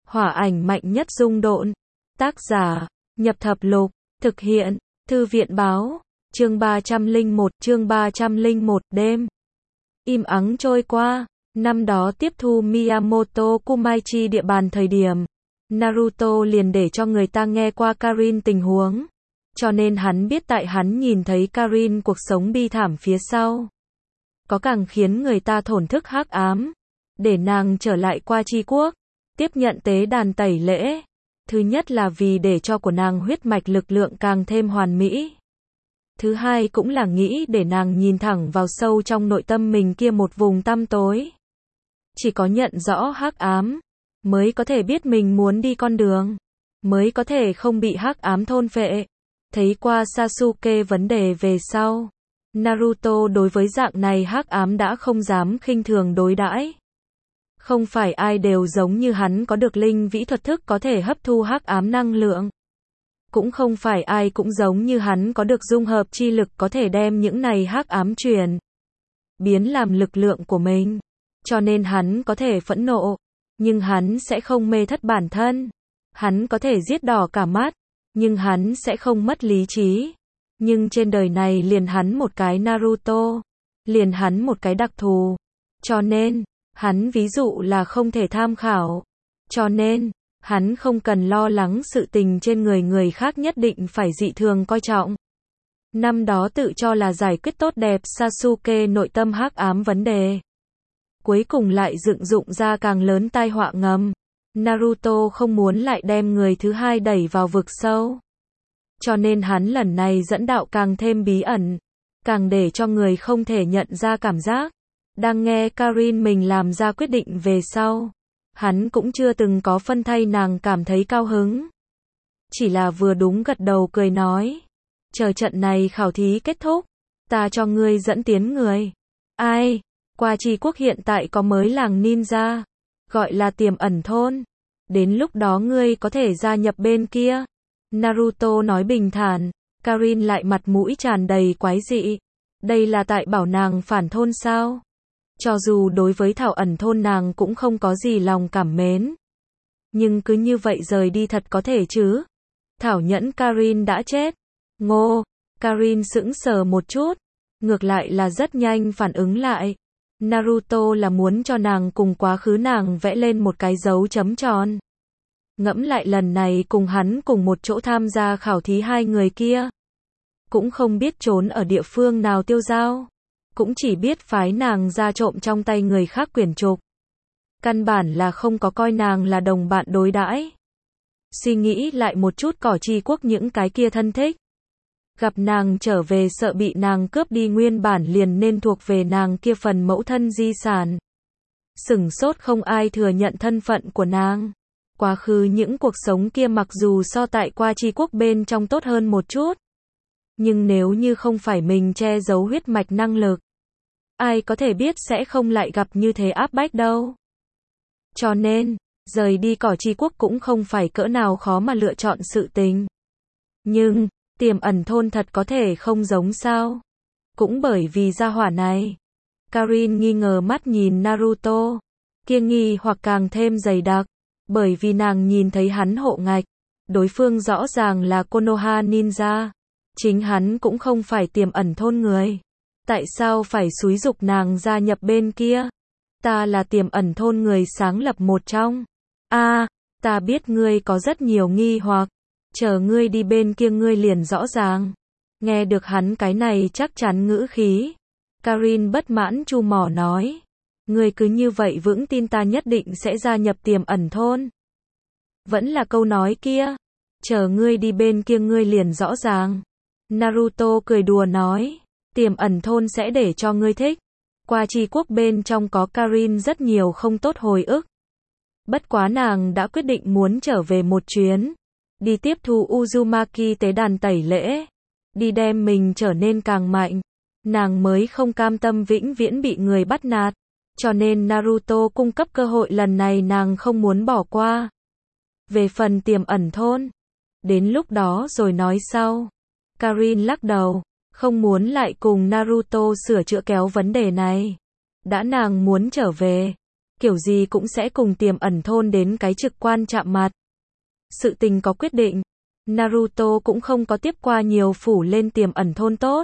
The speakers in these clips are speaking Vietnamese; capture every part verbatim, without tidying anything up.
Hỏa ảnh mạnh nhất dung độn. Tác giả, Nhập Thập Lục. Thực hiện, Thư viện Báo. Chương ba trăm lẻ một, chương ba trăm lẻ một, đêm. Im ắng trôi qua. Năm đó tiếp thu Miyamoto Kumaichi địa bàn thời điểm, Naruto liền để cho người ta nghe qua Karin tình huống. Cho nên hắn biết tại hắn nhìn thấy Karin cuộc sống bi thảm phía sau. Có càng khiến người ta thổn thức hắc ám. Để nàng trở lại qua tri quốc, tiếp nhận tế đàn tẩy lễ. Thứ nhất là vì để cho của nàng huyết mạch lực lượng càng thêm hoàn mỹ. Thứ hai cũng là nghĩ để nàng nhìn thẳng vào sâu trong nội tâm mình kia một vùng tăm tối. Chỉ có nhận rõ hắc ám, mới có thể biết mình muốn đi con đường, mới có thể không bị hắc ám thôn phệ. Thấy qua Sasuke vấn đề về sau, Naruto đối với dạng này hắc ám đã không dám khinh thường đối đãi. Không phải ai đều giống như hắn có được linh vĩ thuật thức có thể hấp thu hắc ám năng lượng. Cũng không phải ai cũng giống như hắn có được dung hợp chi lực có thể đem những này hắc ám truyền biến làm lực lượng của mình. Cho nên hắn có thể phẫn nộ, nhưng hắn sẽ không mê thất bản thân. Hắn có thể giết đỏ cả mắt, nhưng hắn sẽ không mất lý trí. Nhưng trên đời này liền hắn một cái Naruto, liền hắn một cái đặc thù. Cho nên, hắn ví dụ là không thể tham khảo. Cho nên, hắn không cần lo lắng sự tình trên người người khác nhất định phải dị thường coi trọng. Năm đó tự cho là giải quyết tốt đẹp Sasuke nội tâm hắc ám vấn đề. Cuối cùng lại dựng dụng ra càng lớn tai họa ngầm. Naruto không muốn lại đem người thứ hai đẩy vào vực sâu. Cho nên hắn lần này dẫn đạo càng thêm bí ẩn, càng để cho người không thể nhận ra cảm giác. Đang nghe Karin mình làm ra quyết định về sau, hắn cũng chưa từng có phân thay nàng cảm thấy cao hứng. Chỉ là vừa đúng gật đầu cười nói, chờ trận này khảo thí kết thúc, ta cho ngươi dẫn tiến người. Ai? Qua tri quốc hiện tại có mới làng ninja, gọi là Tiềm Ẩn Thôn. Đến lúc đó ngươi có thể gia nhập bên kia. Naruto nói bình thản. Karin lại mặt mũi tràn đầy quái dị. Đây là tại bảo nàng phản thôn sao? Cho dù đối với Thảo Ẩn Thôn nàng cũng không có gì lòng cảm mến. Nhưng cứ như vậy rời đi thật có thể chứ? Thảo nhẫn Karin đã chết. Ngô, Karin sững sờ một chút. Ngược lại là rất nhanh phản ứng lại. Naruto là muốn cho nàng cùng quá khứ nàng vẽ lên một cái dấu chấm tròn. Ngẫm lại lần này cùng hắn cùng một chỗ tham gia khảo thí hai người kia. Cũng không biết trốn ở địa phương nào tiêu dao. Cũng chỉ biết phái nàng ra trộm trong tay người khác quyển trục. Căn bản là không có coi nàng là đồng bạn đối đãi. Suy nghĩ lại một chút cỏ tri quốc những cái kia thân thích. Gặp nàng trở về sợ bị nàng cướp đi nguyên bản liền nên thuộc về nàng kia phần mẫu thân di sản. Sửng sốt không ai thừa nhận thân phận của nàng. Quá khứ những cuộc sống kia mặc dù so tại qua tri quốc bên trong tốt hơn một chút. Nhưng nếu như không phải mình che giấu huyết mạch năng lực, ai có thể biết sẽ không lại gặp như thế áp bách đâu. Cho nên, rời đi cỏ tri quốc cũng không phải cỡ nào khó mà lựa chọn sự tình. Nhưng, Tiềm Ẩn Thôn thật có thể không giống sao? Cũng bởi vì gia hỏa này. Karin nghi ngờ mắt nhìn Naruto. Kia nghi hoặc càng thêm dày đặc. Bởi vì nàng nhìn thấy hắn hộ ngạch. Đối phương rõ ràng là Konoha Ninja. Chính hắn cũng không phải Tiềm Ẩn Thôn người. Tại sao phải xúi giục nàng gia nhập bên kia? Ta là Tiềm Ẩn Thôn người sáng lập một trong. A, à, ta biết ngươi có rất nhiều nghi hoặc. Chờ ngươi đi bên kia ngươi liền rõ ràng. Nghe được hắn cái này chắc chắn ngữ khí. Karin bất mãn chu mỏ nói. Ngươi cứ như vậy vững tin ta nhất định sẽ gia nhập Tiềm Ẩn Thôn. Vẫn là câu nói kia. Chờ ngươi đi bên kia ngươi liền rõ ràng. Naruto cười đùa nói. Tiềm Ẩn Thôn sẽ để cho ngươi thích. Qua tri quốc bên trong có Karin rất nhiều không tốt hồi ức. Bất quá nàng đã quyết định muốn trở về một chuyến. Đi tiếp thu Uzumaki tế đàn tẩy lễ. Đi đem mình trở nên càng mạnh. Nàng mới không cam tâm vĩnh viễn bị người bắt nạt. Cho nên Naruto cung cấp cơ hội lần này nàng không muốn bỏ qua. Về phần Tiềm Ẩn Thôn. Đến lúc đó rồi nói sau. Karin lắc đầu. Không muốn lại cùng Naruto sửa chữa kéo vấn đề này. Đã nàng muốn trở về. kiểu gì cũng sẽ cùng Tiềm Ẩn Thôn đến cái trực quan chạm mặt. Sự tình có quyết định, Naruto cũng không có tiếp qua nhiều phủ lên Tiềm Ẩn Thôn tốt.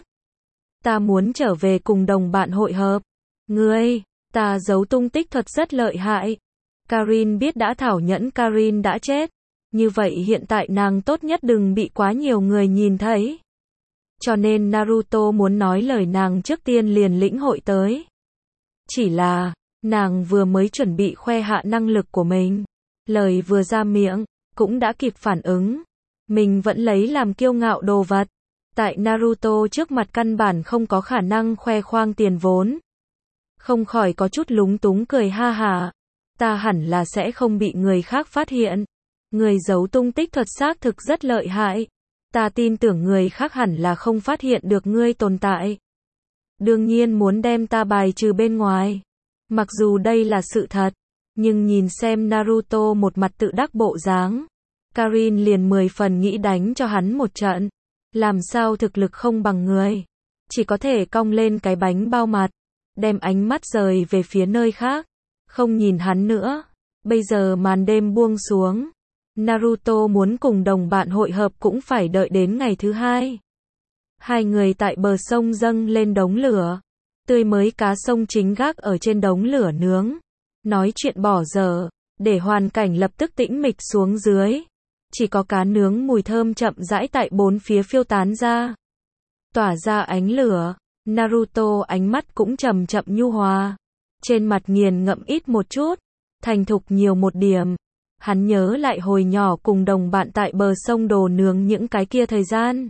Ta muốn trở về cùng đồng bạn hội hợp. Ngươi, ta giấu tung tích thuật rất lợi hại. Karin biết đã thảo nhẫn Karin đã chết. Như vậy hiện tại nàng tốt nhất đừng bị quá nhiều người nhìn thấy. Cho nên Naruto muốn nói lời nàng trước tiên liền lĩnh hội tới. Chỉ là, nàng vừa mới chuẩn bị khoe hạ năng lực của mình. Lời vừa ra miệng, cũng đã kịp phản ứng. Mình vẫn lấy làm kiêu ngạo đồ vật. Tại Naruto trước mặt căn bản không có khả năng khoe khoang tiền vốn. Không khỏi có chút lúng túng cười ha hả. Ta hẳn là sẽ không bị người khác phát hiện. Người giấu tung tích thuật xác thực rất lợi hại. Ta tin tưởng người khác hẳn là không phát hiện được ngươi tồn tại. Đương nhiên muốn đem ta bài trừ bên ngoài. Mặc dù đây là sự thật, nhưng nhìn xem Naruto một mặt tự đắc bộ dáng, Karin liền mười phần nghĩ đánh cho hắn một trận. Làm sao thực lực không bằng người, chỉ có thể cong lên cái bánh bao mặt, đem ánh mắt rời về phía nơi khác, không nhìn hắn nữa. Bây giờ màn đêm buông xuống, Naruto muốn cùng đồng bạn hội hợp cũng phải đợi đến ngày thứ hai. Hai người tại bờ sông dâng lên đống lửa, tươi mới cá sông chính gác ở trên đống lửa nướng, nói chuyện bỏ dở, để hoàn cảnh lập tức tĩnh mịch xuống dưới. Chỉ có cá nướng mùi thơm chậm rãi tại bốn phía phiêu tán ra, tỏa ra ánh lửa. Naruto ánh mắt cũng chậm chậm nhu hòa, trên mặt nghiền ngẫm ít một chút, thành thục nhiều một điểm. Hắn nhớ lại hồi nhỏ cùng đồng bạn tại bờ sông đồ nướng những cái kia thời gian.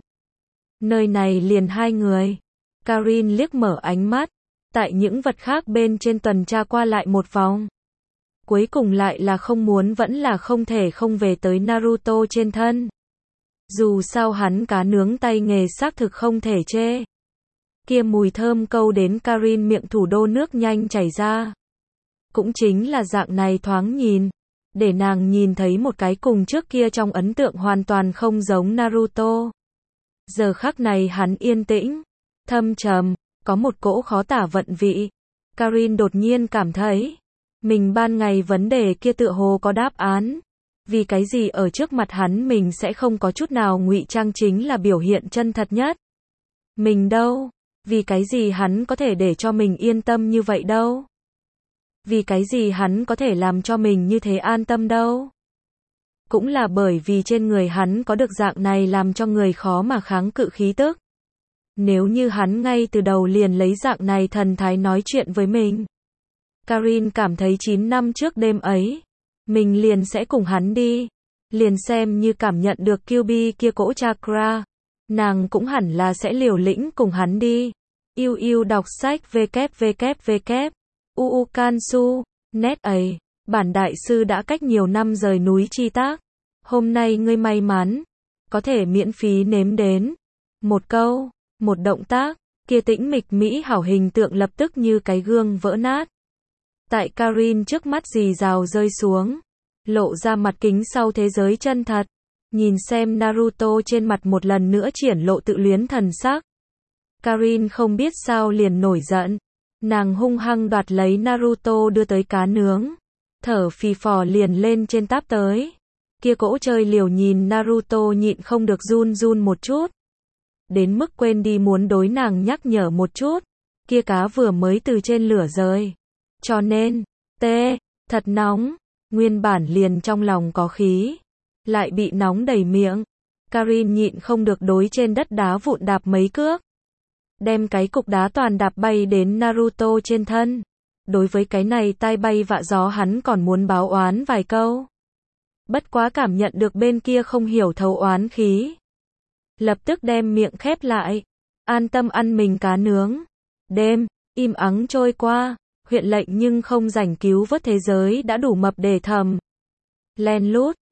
Nơi này liền hai người. Karin liếc mở ánh mắt, tại những vật khác bên trên tuần tra qua lại một vòng. Cuối cùng lại là không muốn vẫn là không thể không về tới Naruto trên thân. Dù sao hắn cá nướng tay nghề xác thực không thể chê. Kia mùi thơm câu đến Karin miệng thủ đô nước nhanh chảy ra. Cũng chính là dạng này thoáng nhìn, để nàng nhìn thấy một cái cùng trước kia trong ấn tượng hoàn toàn không giống Naruto. Giờ khắc này hắn yên tĩnh, thâm trầm, có một cỗ khó tả vận vị. Karin đột nhiên cảm thấy, mình ban ngày vấn đề kia tựa hồ có đáp án. Vì cái gì ở trước mặt hắn mình sẽ không có chút nào ngụy trang chính là biểu hiện chân thật nhất. Mình đâu? Vì cái gì hắn có thể để cho mình yên tâm như vậy đâu? Vì cái gì hắn có thể làm cho mình như thế an tâm đâu? Cũng là bởi vì trên người hắn có được dạng này làm cho người khó mà kháng cự khí tức. Nếu như hắn ngay từ đầu liền lấy dạng này thần thái nói chuyện với mình. Karin cảm thấy chín năm trước đêm ấy, mình liền sẽ cùng hắn đi. Liền xem như cảm nhận được Kyuubi kia cỗ chakra, nàng cũng hẳn là sẽ liều lĩnh cùng hắn đi. Yêu yêu đọc sách www. uu Kansu, net ấy, bản đại sư đã cách nhiều năm rời núi chi tác. Hôm nay ngươi may mắn, có thể miễn phí nếm đến. Một câu, một động tác, kia tĩnh mịch mỹ hảo hình tượng lập tức như cái gương vỡ nát. Tại Karin trước mắt rì rào rơi xuống, lộ ra mặt kính sau thế giới chân thật. Nhìn xem Naruto trên mặt một lần nữa triển lộ tự luyến thần sắc. Karin không biết sao liền nổi giận. Nàng hung hăng đoạt lấy Naruto đưa tới cá nướng. Thở phì phò liền lên trên táp tới. Kia cỗ chơi liều nhìn Naruto nhịn không được run run một chút. Đến mức quên đi muốn đối nàng nhắc nhở một chút. Kia cá vừa mới từ trên lửa rơi. Cho nên, tê, thật nóng. Nguyên bản liền trong lòng có khí. Lại bị nóng đầy miệng. Karin nhịn không được đối trên đất đá vụn đạp mấy cước. Đem cái cục đá toàn đạp bay đến Naruto trên thân. Đối với cái này tai bay vạ gió hắn còn muốn báo oán vài câu. Bất quá cảm nhận được bên kia không hiểu thấu oán khí. Lập tức đem miệng khép lại. An tâm ăn mình cá nướng. Đêm, im ắng trôi qua. Huyện lệnh nhưng không rảnh cứu vớt thế giới đã đủ mập để thầm. Len lút,